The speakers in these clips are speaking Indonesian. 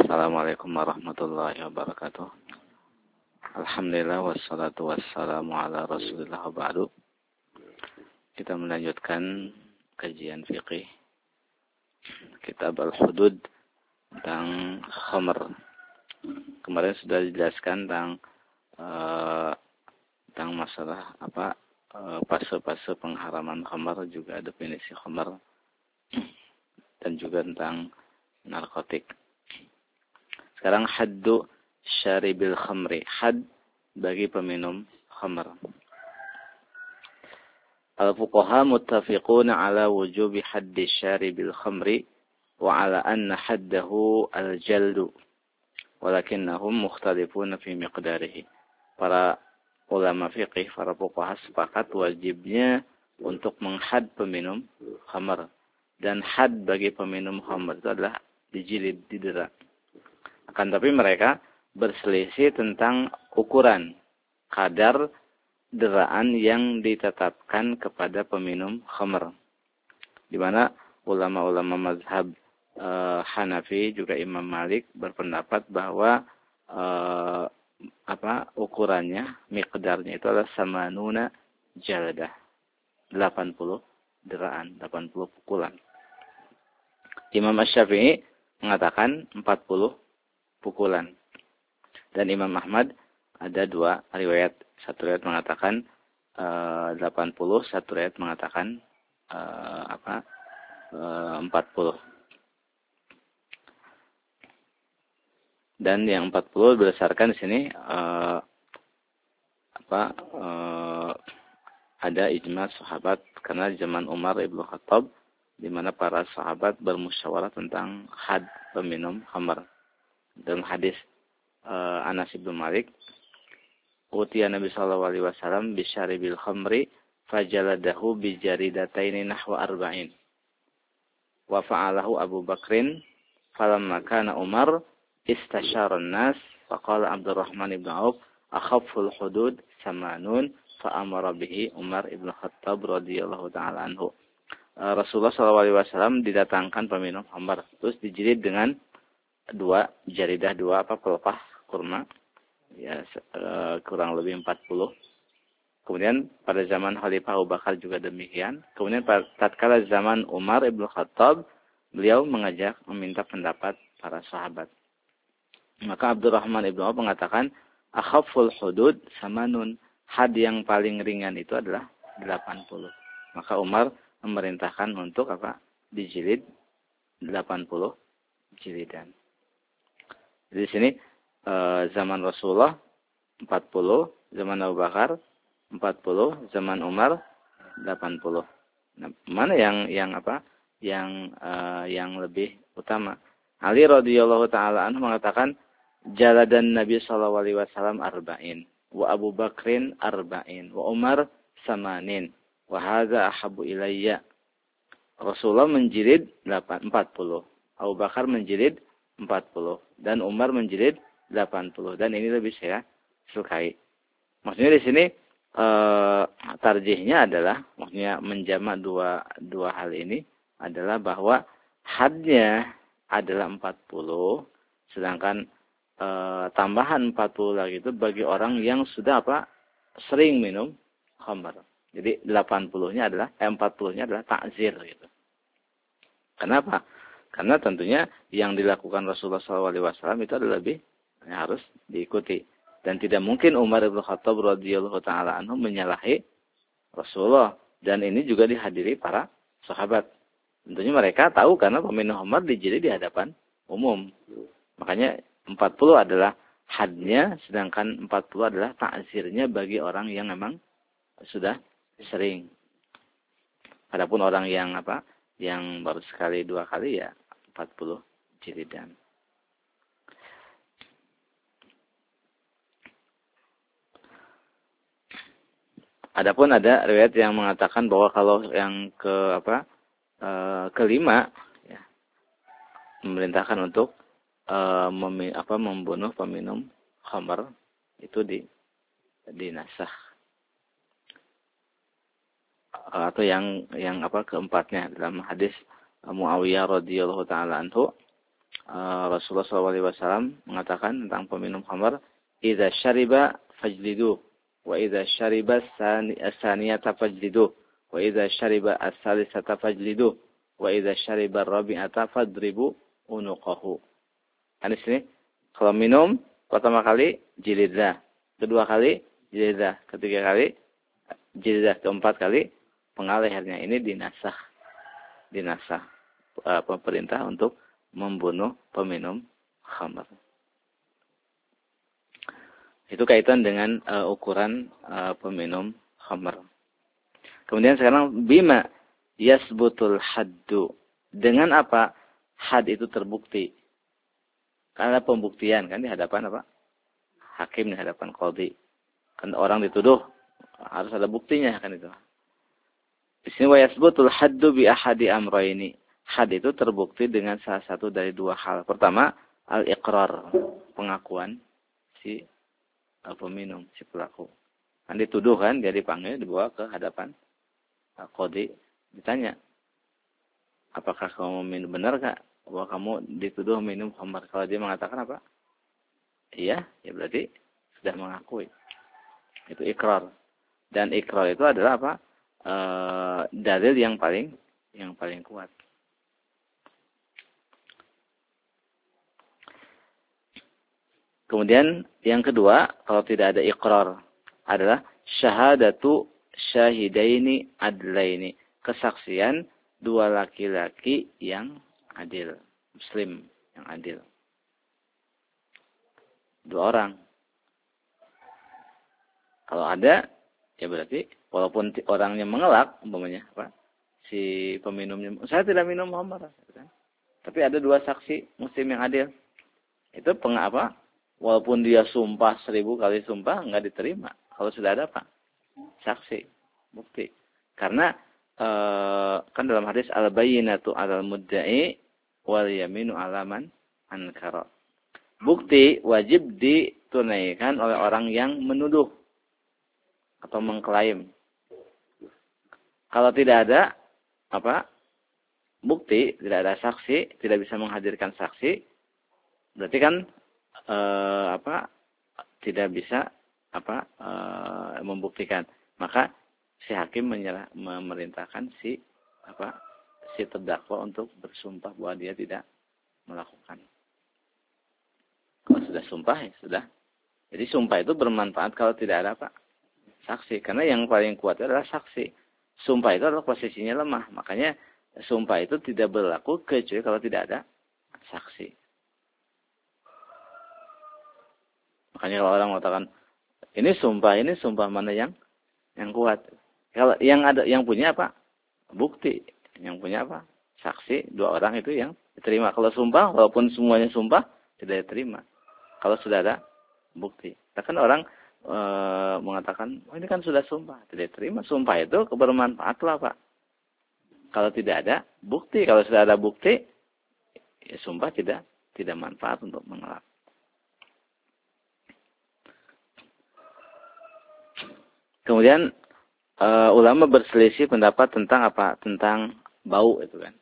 Assalamualaikum warahmatullahi wabarakatuh. Alhamdulillah wassalatu wassalamu ala Rasulillah wa ba'du. Kita melanjutkan kajian fikih Kitab Al-Hudud tentang khamr. Kemarin sudah dijelaskan tentang masalah fase-fase pengharaman khamr, juga definisi khamr, dan juga tentang narkotik. Sekarang haddu syaribil khamri. Had bagi peminum khamr. Al-fuqaha muttafiquna ala wujubi haddi syaribil khamri wa ala anna haddahu al-jaldu. Walakinnahum mukhtalifuna fi miqdarihi. Para ulama fiqih, para fuqaha sepakat wajibnya untuk menghad peminum khamr. Dan had bagi peminum khamr itu adalah dijilid, didera. Akan tapi mereka berselisih tentang ukuran kadar deraan yang ditetapkan kepada peminum khamr. Di mana ulama-ulama mazhab Hanafi juga Imam Malik berpendapat bahwa ukurannya, miqdarnya itu adalah samanuna jaldah, 80 deraan, 80 pukulan. Imam Asy-Syafi'i mengatakan 40 pukulan. Dan Imam Ahmad ada dua riwayat. Satu riwayat mengatakan 80, satu riwayat mengatakan 40. Dan yang 40 berdasarkan di sini ada ijma sahabat, karena di zaman Umar Ibn Khattab, di mana para sahabat bermusyawarah tentang had peminum khamr. Dalam hadis Anas bin Malik, utiya Nabi sallallahu alaihi wasallam bisyaribil khamri fajaladahu bijaridataini nahwa arba'in. Wa fa'alahu Abu Bakrin falamma kana Umar istasyara an-nas faqala Abdurrahman ibn Auf akhafful hudud samanun fa'amara bihi Umar ibn Khattab radhiyallahu ta'ala anhu. Rasulullah sallallahu alaihi wasallam didatangkan peminum khamr, terus dijilid dengan dua pelepah kurma, ya, kurang lebih 40. Kemudian pada zaman Khalifah Abu Bakar juga demikian. Kemudian tatkala zaman Umar Ibn Khattab, beliau meminta pendapat para sahabat. Maka Abdurrahman Ibn Auf mengatakan, akhaful hudud samanun, had yang paling ringan itu adalah 80. Maka Umar memerintahkan untuk dijilid 80 jilidan. Di sini zaman Rasulullah 40, zaman Abu Bakar 40, zaman Umar 80. Nah, mana yang lebih utama? Ali radhiyallahu taala anhu mengatakan, jaladan Nabi sallallahu alaihi wasallam arba'in, wa Abu Bakrin arba'in, wa Umar samanin, wa hadza ahabbu ilayya. Rasulullah menjilid 40, Abu Bakar menjilid 40, dan Umar menjilid 80, dan ini lebih saya sukai. Maksudnya di sini tarjihnya adalah, maksudnya menjamak dua hal ini adalah bahwa hadnya adalah 40, sedangkan tambahan 40 lagi itu bagi orang yang sudah sering minum khamr. Jadi 40-nya adalah takzir gitu. Kenapa? Karena tentunya yang dilakukan Rasulullah SAW itu adalah lebih harus diikuti. Dan tidak mungkin Umar Ibn Khattab radhiyallahu ta'ala anhu menyalahi Rasulullah. Dan ini juga dihadiri para sahabat. Tentunya mereka tahu karena peminum khamr dijilid di hadapan umum. Makanya 40 adalah hadnya, sedangkan 40 adalah takzirnya bagi orang yang memang sudah sering. Adapun orang yang yang baru sekali dua kali, ya 40 jilidan. Adapun ada riwayat yang mengatakan bahwa kalau yang kelima, ya, memerintahkan untuk membunuh peminum khamr itu dinasakh. Atau yang keempatnya dalam hadis Muawiyah radhiyallahu taala anhu, Rasulullah SAW mengatakan tentang peminum khamar, "Idza syariba fajlidu, wa idza syariba as-saniyata fajlidu, wa idza syariba as-salisata fajlidu, wa idza syariba ar-rabi'ata fadribu unuqahu." Kan di sini kalau minum pertama kali jilidlah, kedua kali jilidlah, ketiga kali jilidlah, keempat kali penggal lehernya. Ini dinasah pemerintah untuk membunuh peminum khamar. Itu kaitan dengan ukuran peminum khamar. Kemudian sekarang bima yasbutul haddu. Dengan apa had itu terbukti? Karena pembuktian kan di hadapan apa? Hakim, di hadapan qadhi. Kan orang dituduh harus ada buktinya kan itu. Di sini wa yasbutul haddu bi ahadi amrayni. Had itu terbukti dengan salah satu dari dua hal. Pertama, al-iqrar, pengakuan si peminum, si pelaku. Kan dituduh kan, dia dipanggil, dibawa ke hadapan qadhi, ditanya, apakah kamu minum, benar gak bahwa kamu dituduh minum khamar? Kalau dia mengatakan apa? Iya, ya berarti sudah mengakui. Itu ikrar. Dan ikrar itu adalah apa? Dalil yang paling kuat. Kemudian yang kedua, kalau tidak ada ikrar, adalah syahadatu syahidaini adlaini. Kesaksian dua laki-laki yang adil. Muslim yang adil. Dua orang. Kalau ada, ya berarti walaupun orangnya mengelak, umpamanya apa? Si peminumnya, saya tidak minum khamar. Tapi ada dua saksi muslim yang adil. Itu apa? Walaupun dia sumpah 1000 kali sumpah, enggak diterima. Kalau sudah ada apa? Saksi, bukti. Karena kan dalam hadis al-bayyinatu 'alal mudda'i wal yaminu 'ala man ankara. Bukti wajib ditunaikan oleh orang yang menuduh atau mengklaim. Kalau tidak ada apa? Bukti, tidak ada saksi, tidak bisa menghadirkan saksi, berarti kan tidak bisa membuktikan. Maka si hakim memerintahkan si terdakwa untuk bersumpah bahwa dia tidak melakukan. Kalau sudah sumpah ya sudah. Jadi sumpah itu bermanfaat kalau tidak ada saksi. Karena yang paling kuat adalah saksi. Sumpah itu adalah posisinya lemah. Makanya sumpah itu tidak berlaku kecuali kalau tidak ada saksi. Makanya kalau orang mengatakan ini sumpah mana yang kuat? Kalau yang punya apa? Bukti. Yang punya apa? Saksi, dua orang itu yang diterima. Kalau sumpah, walaupun semuanya sumpah, tidak diterima. Kalau sudah ada bukti. Kan orang mengatakan, oh ini kan sudah sumpah, tidak diterima. Sumpah itu bermanfaat lah Pak. Kalau tidak ada bukti, kalau sudah ada bukti, ya sumpah tidak manfaat untuk mengelak. Kemudian ulama berselisih pendapat tentang apa? Tentang bau itu kan.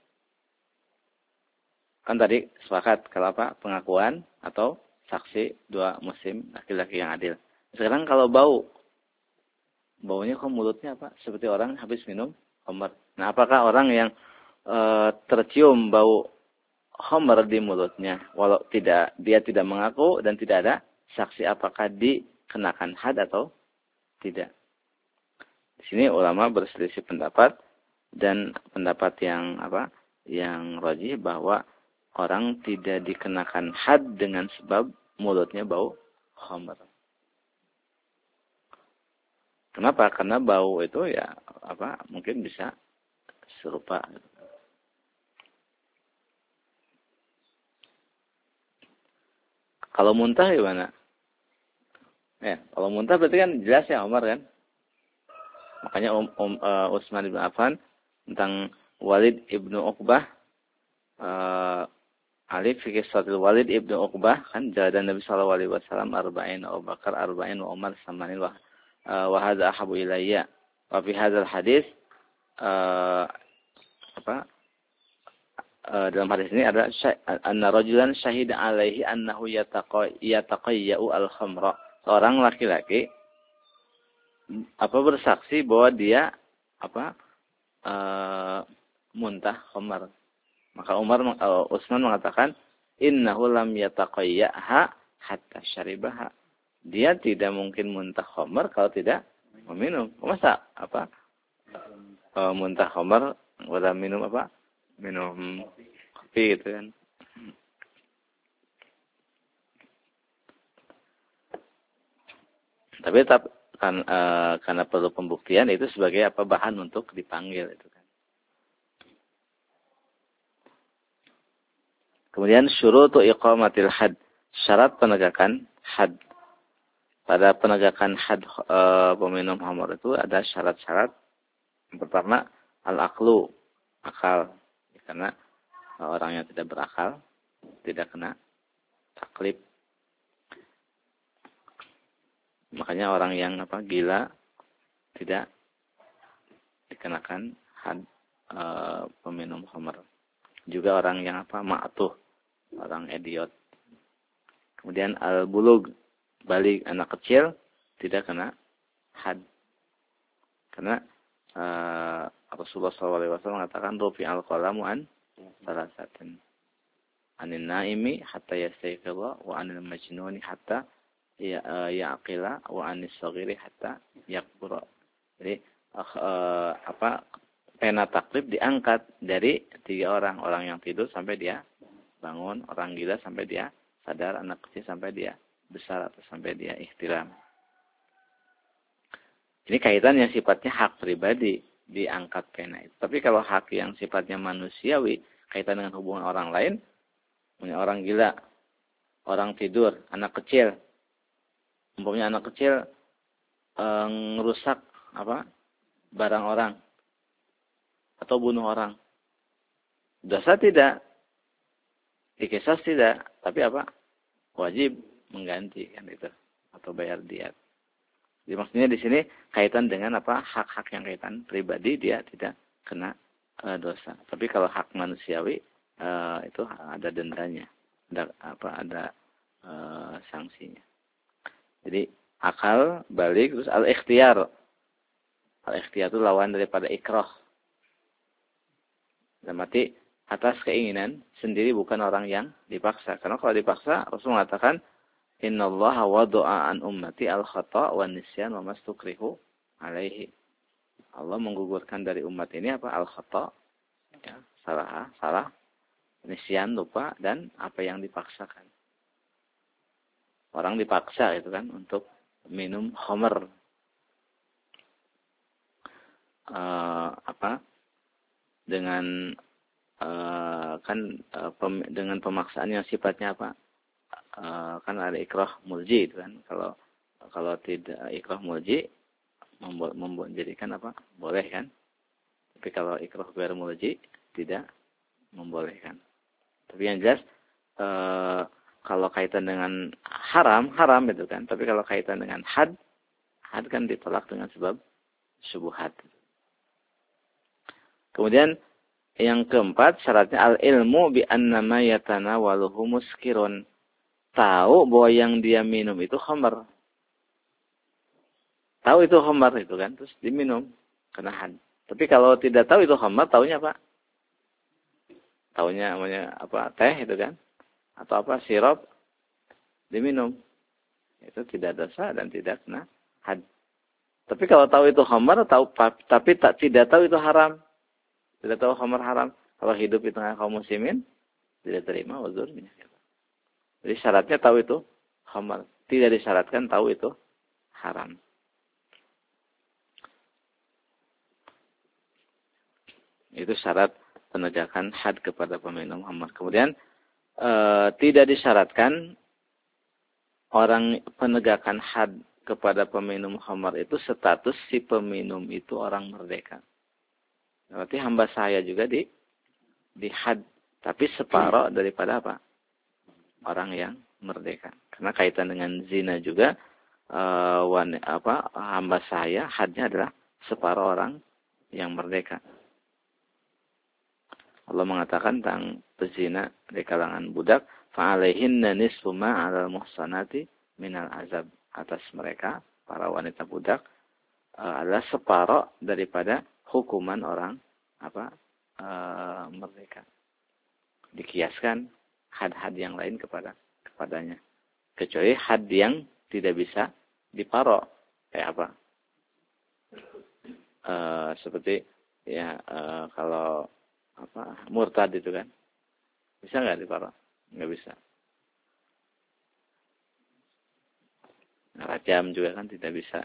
Kan tadi sepakat kalau apa? Pengakuan atau saksi dua muslim laki-laki yang adil. Sekarang kalau bau, baunya kok mulutnya apa? Seperti orang habis minum khamar. Nah, apakah orang yang tercium bau khamar di mulutnya, walau dia tidak mengaku dan tidak ada saksi, apakah dikenakan had atau tidak? Di sini ulama berselisih pendapat, dan pendapat yang rajih bahwa orang tidak dikenakan had dengan sebab mulutnya bau khamar. Kenapa? Karena bau itu ya mungkin bisa serupa. Kalau muntah gimana? Ya, kalau muntah berarti kan jelas ya Umar kan? Makanya Utsman bin Affan tentang Walid ibnu Uqbah, alif fi qissatil Walid ibnu Uqbah, kan jalan Nabi sallallahu alaihi wasallam arba'in Abu Bakar arba'in wa Umar samanin wa hadza ahabu ilayya. Wa fi hadzal hadis dalam hadis ini ada anna rajulan syahida alaihi annahu yataqayyau al-khamra. Seorang laki-laki bersaksi bahwa dia muntah khamar. Maka Utsman mengatakan innahu lam yataqayyaha hatta syaribaha. Dia tidak mungkin muntah khamar kalau tidak meminum. Masa muntah khamar wala minum minum kopi gitu kan. Tapi karena perlu pembuktian itu sebagai bahan untuk dipanggil itu kan. Kemudian syurutu iqamatil had, syarat penegakan had. Pada penegakan had peminum khamar itu ada syarat-syarat. Yang pertama al-aqlu, akal. Karena orang yang tidak berakal tidak kena taklif. Makanya orang yang gila tidak dikenakan had peminum khamar. Juga orang yang ma'tuh, orang idiot. Kemudian al-bulug, balik anak kecil tidak kena had. Karena Rasulullah SAW mengatakan rufi al-qalamu an salasatin. Anin naimi hatta yastayqidha wa anil majnuni hatta ya'qila wa anis saghiri hatta yakbura. Jadi pena taklif diangkat dari 3 orang. Orang yang tidur sampai dia bangun, orang gila sampai dia sadar, anak kecil sampai dia besar atau sampai dia ihtiram. Ini kaitan yang sifatnya hak pribadi diangkat pena itu. Tapi kalau hak yang sifatnya manusiawi, kaitan dengan hubungan orang lain, punya orang gila, orang tidur, anak kecil, umpamanya anak kecil ngerusak barang orang atau bunuh orang, dosa tidak, dikisas tidak, tapi wajib mengganti kan itu atau bayar diat. Jadi maksudnya di sini kaitan dengan hak-hak yang kaitan pribadi dia tidak kena dosa. Tapi kalau hak manusiawi itu ada dendanya, ada sanksinya. Jadi akal, balik, terus al-ikhtiyar. Al-ikhtiyar itu lawan daripada ikrah. Dan mati atas keinginan sendiri, bukan orang yang dipaksa. Karena kalau dipaksa, Rasul mengatakan innallaha wada'a an ummati al-khata' wan nisyan wa mastukrihu alaihi. Allah menggugurkan dari umat ini al-khata', ya, salah, nisyan, lupa, dan apa yang dipaksakan. Orang dipaksa itu kan untuk minum khamar. Dengan dengan pemaksaan yang sifatnya kan ada ikrah mulji itu kan. Kalau tidak ikrah mulji menjadikan boleh kan. Tapi kalau ikrah ghair mulji tidak membolehkan. Tapi yang jelas kalau kaitan dengan haram itu kan. Tapi kalau kaitan dengan had kan ditolak dengan sebab syubhat. Kemudian yang keempat syaratnya al-ilmu bi annama yatanawaluhu muskirun. Tahu bahwa yang dia minum itu khamar. Tahu itu khamar itu kan, terus diminum kena had. Tapi kalau tidak tahu itu khamar, taunya apa? Taunya namanya teh itu kan, atau sirup, diminum. Itu tidak dosa dan tidak kena had. Tapi kalau tahu itu khamar, tapi tidak tahu itu haram. Tidak tahu khamar haram. Kalau hidup di tengah kaum muslimin, tidak terima uzurnya. Jadi syaratnya tahu itu khamar. Tidak disyaratkan tahu itu haram. Itu syarat penegakan had kepada peminum khamar. Kemudian tidak disyaratkan orang penegakan had kepada peminum khamar itu status si peminum itu orang merdeka. Berarti hamba saya juga di had, tapi separuh daripada orang yang merdeka. Karena kaitan dengan zina juga hamba saya hadnya adalah separuh orang yang merdeka. Allah mengatakan tentang pezina di kalangan budak, fa'alaihinna nisfu ma 'alal muhsanati minal azab. Atas mereka, para wanita budak, adalah separuh daripada hukuman orang merdeka. Dikiaskan had-had yang lain kepadanya. Kecuali had yang tidak bisa diparok. Kayak apa? Seperti ya kalau murtad itu kan. Bisa nggak diparok? Nggak bisa. Rajam juga kan tidak bisa.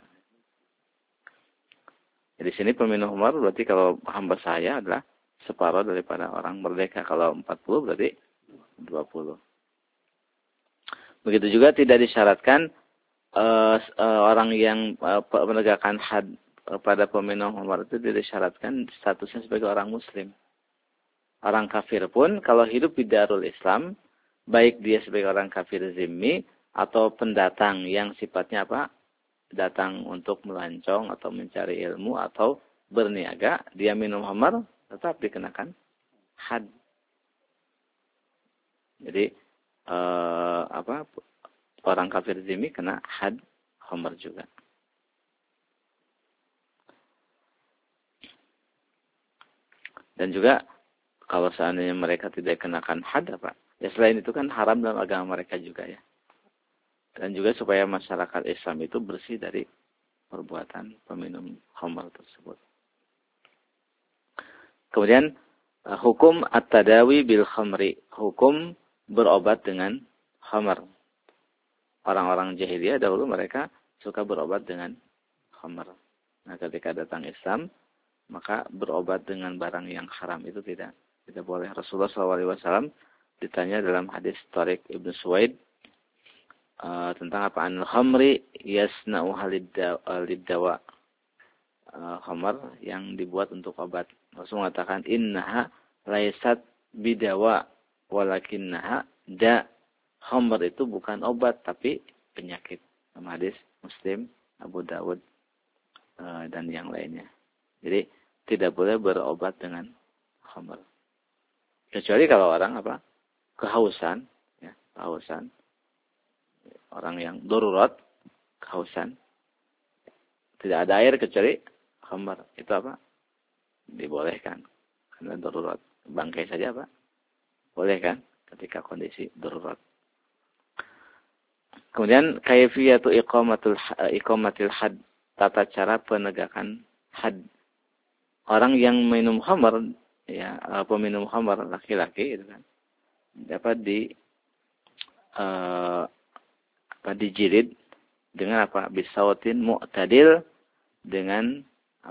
Di sini peminum khamar berarti kalau hamba saya adalah separuh daripada orang merdeka. Kalau 40 berarti 20. Begitu juga tidak disyaratkan orang yang menegakkan had pada peminum khamar itu tidak disyaratkan statusnya sebagai orang muslim. Orang kafir pun kalau hidup di Darul Islam, baik dia sebagai orang kafir zimmi atau pendatang yang sifatnya datang untuk melancong atau mencari ilmu atau berniaga, dia minum khamar tetap dikenakan had. Jadi orang kafir zimmi kena had khamar juga. Dan juga kalau seandainya mereka tidak kenakan had ya selain itu kan haram dalam agama mereka juga ya. Dan juga supaya masyarakat Islam itu bersih dari perbuatan peminum khamar tersebut. Kemudian hukum at-tadawi bil khamri, hukum berobat dengan khamar. Orang-orang jahiliyah dahulu mereka suka berobat dengan khamar. Nah, ketika datang Islam, maka berobat dengan barang yang haram itu tidak boleh. Rasulullah SAW ditanya dalam hadis Tariq Ibn Suwaid tentang apa anil khamri yasna'u liddawa, khamar yang dibuat untuk obat. Rasul mengatakan innaha laisat bidawa walakinnaha da. Khamar itu bukan obat tapi penyakit. Dalam hadis Muslim, Abu Dawud dan yang lainnya. Jadi tidak boleh berobat dengan khamar. Kecuali kalau orang kehausan, ya, kehausan. Orang yang darurat, kehausan. Tidak ada air kecuali khamar. Itu dibolehkan. Karena darurat. Bangkai saja boleh kan? Ketika kondisi darurat. Kemudian kaifiyatu iqamatil had. Tata cara penegakan had. Orang yang minum khamar, ya, peminum khamar laki-laki itu kan, dapat dijilid dengan bisautin mu'tadil, dengan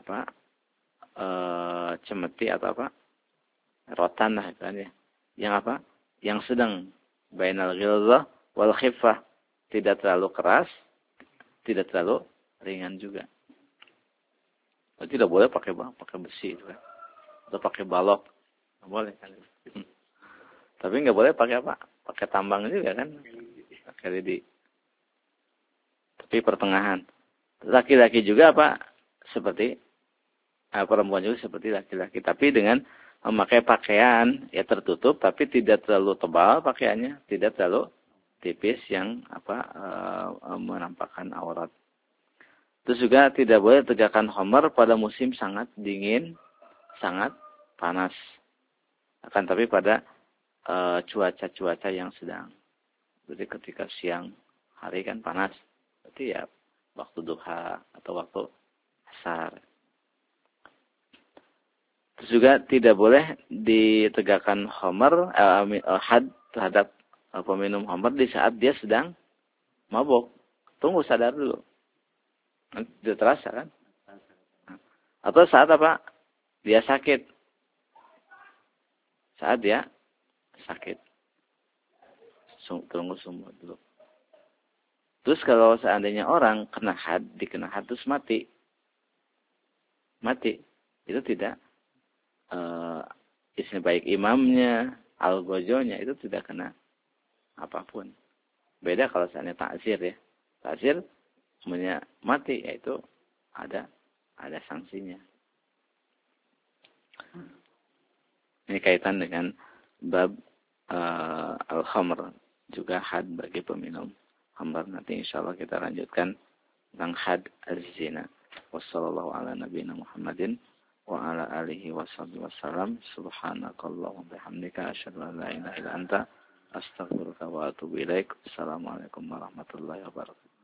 cemeti atau rotan lah kan ya. Yang yang sedang bainal ghilzah wal khiffah, tidak terlalu keras, tidak terlalu ringan juga. Tidak boleh pakai besi itu kan. Atau pakai balok. Nggak boleh kan. Tapi nggak boleh pakai pakai tambang juga kan. Pakai lidi. Tapi pertengahan. Laki-laki juga seperti perempuan juga seperti laki-laki, tapi dengan memakai pakaian ya tertutup tapi tidak terlalu tebal pakaiannya, tidak terlalu tipis yang menampakkan aurat. Terus juga tidak boleh tegakkan khamar pada musim sangat dingin, sangat panas. Akan tapi pada cuaca-cuaca yang sedang. Jadi ketika siang hari kan panas. Berarti ya waktu duha atau waktu asar. Terus juga tidak boleh ditegakkan khamar had terhadap peminum khamar di saat dia sedang mabuk. Tunggu sadar dulu. Tidak terasa kan? Atau saat dia sakit. Saat dia sakit. Tunggu semua dulu. Terus kalau seandainya orang dikena had terus mati. Itu tidak istilah baik imamnya, al-gojonya itu tidak kena apapun. Beda kalau seandainya takzir ya. Takzir mati, yaitu ada sanksinya. Ini kaitan dengan bab al-khamr, juga had bagi peminum khamr. Nanti insyaallah kita lanjutkan tentang had az-zina. Wassallallahu ala nabiyina Muhammadin wa ala alihi washabihi wasallam. Subhanakallahumma bihamdika asyhadu an la ilaha illa anta astaghfiruka wa atubu ilaik. Assalamualaikum warahmatullahi wabarakatuh.